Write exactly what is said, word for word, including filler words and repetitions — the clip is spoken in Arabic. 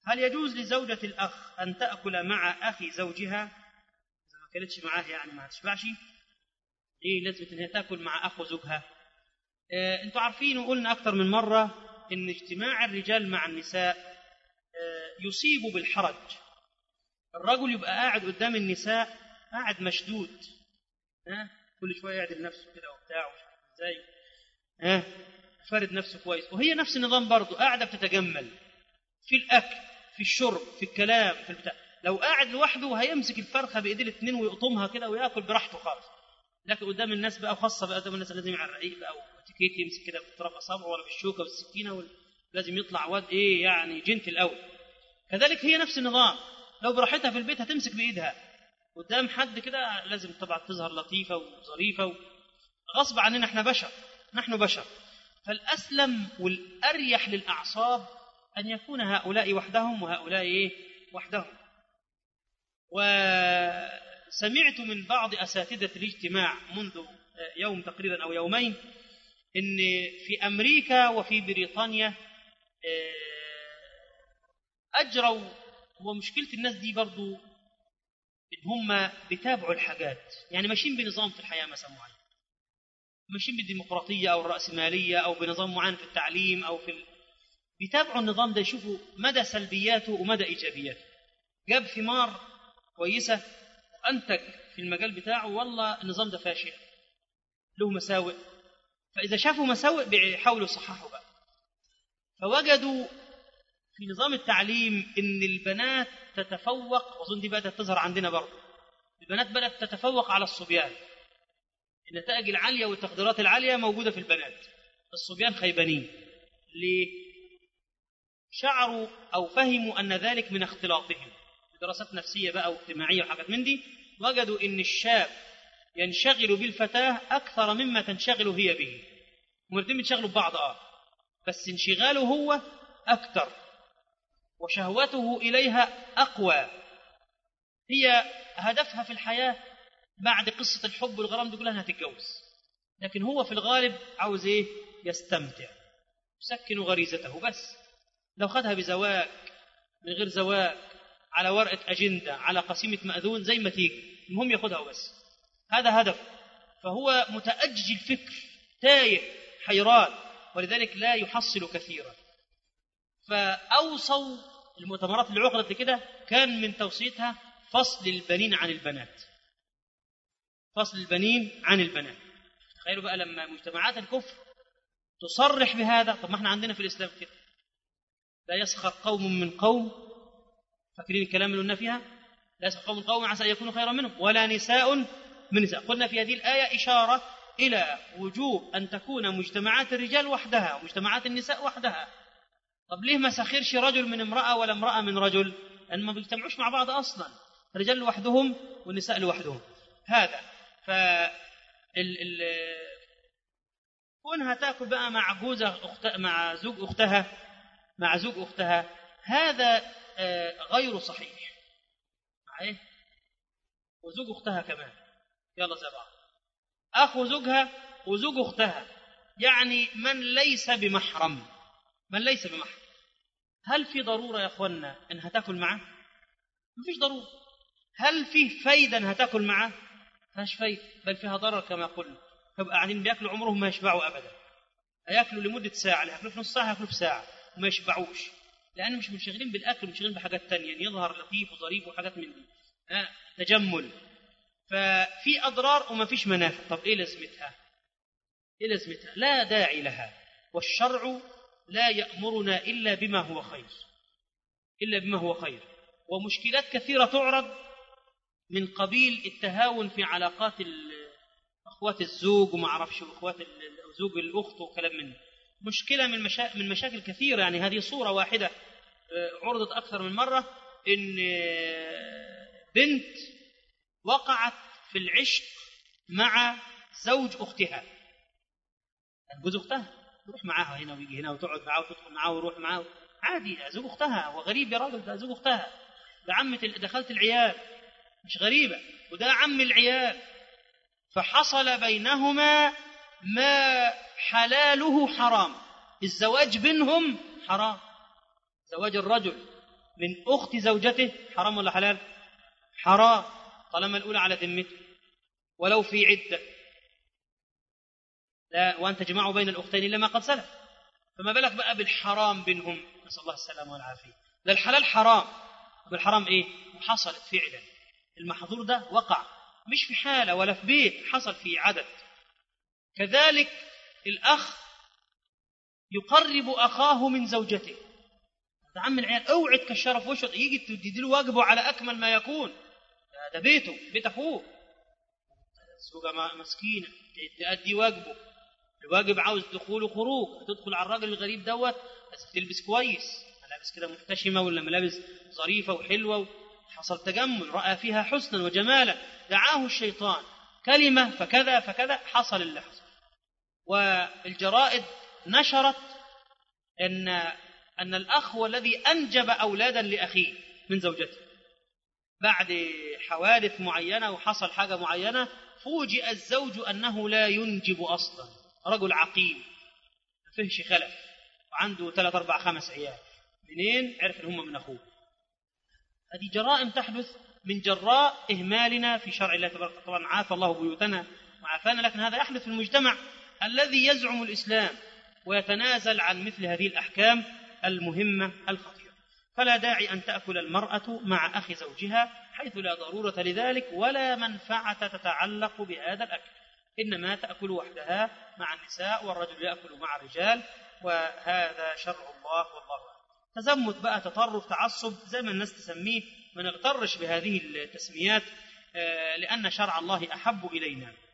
هل يجوز لزوجة الأخ أن تأكل مع أخي زوجها إذا ما كانتش معاه يعني ما تشبعش؟ إيه لازم إنها تأكل مع أخو زوجها؟ آه أنتوا عارفين وقلنا أكثر من مرة إن اجتماع الرجال مع النساء آه يصيب بالحرج. الرجل يبقى قاعد قدام النساء قاعد مشدود، ها كل شوية يعدل نفسه كده وبتاع ازاي، ها فرد نفسه كويس، وهي نفس النظام برضه قاعدة بتتجمل في الأكل في الشرب في الكلام في البتاع. لو قاعد لوحده هيمسك الفرخة بإيديه الاثنين ويقطمها كده ويأكل براحته خالص، لكن قدام الناس بقى، وخاصة بقى قدام الناس لازم على الرقيق بقى وتكيت يمسك كده بطرف أصابعه ولا بالشوكة والسكينة، ولازم يطلع واد إيه يعني جنت الأول. كذلك هي نفس النظام، لو براحتها في البيت هتمسك بإيدها، قدام حد كده لازم طبعا تظهر لطيفة وظريفة، غصب عننا احنا بشر، نحن بشر. فالأسلم والأريح للأعصاب أن يكون هؤلاء وحدهم وهؤلاء إيه وحدهم. وسمعت من بعض أساتذة الاجتماع منذ يوم تقريبا أو يومين إن في أمريكا وفي بريطانيا أجروا، ومشكلة الناس دي برضو إن هم بيتابعوا الحاجات، يعني ماشيين بنظام في الحياة مثلا معين، ماشيين بالديمقراطية أو الرأسمالية أو بنظام معين في التعليم أو في ال... بيتابعوا النظام ده يشوفوا مدى سلبياته ومدى إيجابياته. جاب ثمار كويسة وأنتج في المجال بتاعه، والله النظام ده فاشل له مساوئ، فإذا شافوا مساوئ بيحاولوا يصححوا بقى. فوجدوا في نظام التعليم إن البنات تتفوق، وأظن دي بدأت تظهر عندنا برضه، البنات بدأت تتفوق على الصبيان، النتائج العالية والتقديرات العالية موجودة في البنات، الصبيان خيبانين. ليه؟ شعروا أو فهموا أن ذلك من اختلاطهم بدراسات نفسية بقى واجتماعية وحاجات من دي، وجدوا إن الشاب ينشغل بالفتاة أكثر مما تنشغل هي به. هم الاثنين بينشغلوا ببعض آه بس انشغاله هو أكثر وشهوته إليها أقوى. هي هدفها في الحياة بعد قصة الحب والغرام دي كلها أنها تتجوز، لكن هو في الغالب عاوز إيه؟ يستمتع، يسكن غريزته. بس لو خدها بزواج من غير زواج، على ورقة أجندة، على قسيمة مأذون، زي ما تيجي، المهم ياخدها وبس، هذا هدف. فهو متأجج الفكر، تايه، حيران، ولذلك لا يحصل كثيرا. فأوصوا المؤتمرات اللي عقدت كده كان من توصيتها فصل البنين عن البنات، فصل البنين عن البنات. تخيلوا بقى لما مجتمعات الكفر تصرح بهذا. طب ما احنا عندنا في الإسلام كده، لا يسخر قوم من قوم، فاكرين الكلام اللي قلنا فيها؟ لا يسخر قوم من قوم عسى أن يكونوا خيرا منهم، ولا نساء من نساء. قلنا في هذه الآية إشارة إلى وجوب أن تكون مجتمعات الرجال وحدها ومجتمعات النساء وحدها. طب ليه ما سخرش رجل من امرأة ولا امرأة من رجل؟ لأن ما بيجتمعوش مع بعض أصلا، الرجال لوحدهم والنساء لوحدهم. هذا ف ال... ال... كونها تأكل بقى مع جوزها أخت... مع زوج أختها مع زوج أختها، هذا غير صحيح. معايا؟ وزوج أختها كمان، يلا زي بعض، أخو زوجها وزوج أختها، يعني من ليس بمحرم، من ليس بمحرم. هل في ضرورة يا أخوانا أنها تأكل معه؟ مفيش ضرورة. هل فيه فايدة أنها تأكل معه؟ فيهاش فايدة، بل فيها ضرر كما قلنا. فبقى قاعدين بيأكلوا عمرهم ما يشبعوا أبدا، هيأكلوا لمدة ساعة، اللي هيأكلوا في نص ساعة هيأكلوا في ساعة وما يشبعوش، لأن مش منشغلين بالأكل، منشغلين بحاجات تانية، يعني يظهر لطيف وظريف وحاجات من دي، آه تجمل. ففي أضرار وما فيش منافع. طب إيه لازمتها؟ إيه لازمتها؟ لا داعي لها. والشرع لا يأمرنا إلا بما هو خير، إلا بما هو خير. ومشكلات كثيرة تعرض من قبيل التهاون في علاقات أخوات الزوج وما عرفش أخوات زوج الأخت وكلام منه. مشكلة من, مشا... من مشاكل كثيرة، يعني هذه صورة واحدة عرضت أكثر من مرة، إن بنت وقعت في العشق مع زوج أختها، جوز أختها تروح معاها هنا ويجي هنا وتقعد معاه وتدخل معاه ويروح معاه عادي، زوج أختها. وغريب يا راجل، ده زوج أختها، ده عمة دخلت العيال، مش غريبة، وده عم العيال. فحصل بينهما ما حلاله حرام، الزواج بينهم حرام، زواج الرجل من أخت زوجته حرام ولا حلال؟ حرام طالما الأولى على ذمته ولو في عدة، لا وأن تجمعوا بين الأختين إلا ما قد سلف، فما بالك بقى بالحرام بينهم، نسأل الله السلامة والعافية. ده الحلال حرام، والحرام إيه؟ حصلت فعلا، المحظور ده وقع مش في حالة ولا في بيت، حصل في عدد. كذلك الأخ يقرب أخاه من زوجته، ده عم العيال اوعي تكشره في وشه، يجي تديله واجبه على أكمل ما يكون، ده بيته بيت أخوه، الزوجة مسكينة تأدي واجبه، الواجب عاوز دخول وخروج، تدخل على الراجل الغريب دوت بس تلبس كويس، ملابس كده محتشمة ولا ملابس ظريفة وحلوة، حصل تجمل رأى فيها حسنا وجمالا، دعاه الشيطان كلمة فكذا فكذا، حصل اللي حصل. والجرائد نشرت أن أن الأخ هو الذي أنجب أولادا لأخيه من زوجته، بعد حوادث معينة وحصل حاجة معينة، فوجئ الزوج أنه لا ينجب أصلا، رجل عقيم ما فيهش خلف وعنده ثلاث أربع خمس عيال، منين عرف أن هم من أخوه؟ هذه جرائم تحدث من جراء إهمالنا في شرع الله تبارك. طبعا عافى الله بيوتنا وعافانا، لكن هذا يحدث في المجتمع الذي يزعم الإسلام ويتنازل عن مثل هذه الأحكام المهمة الخطيرة. فلا داعي أن تأكل المرأة مع أخي زوجها حيث لا ضرورة لذلك ولا منفعة تتعلق بهذا الأكل، إنما تأكل وحدها مع النساء والرجل يأكل مع الرجال، وهذا شرع الله والله أعلم. تزمت بقى، تطرف، تعصب، زي ما الناس تسميه، ما نغترش بهذه التسميات لأن شرع الله أحب إلينا.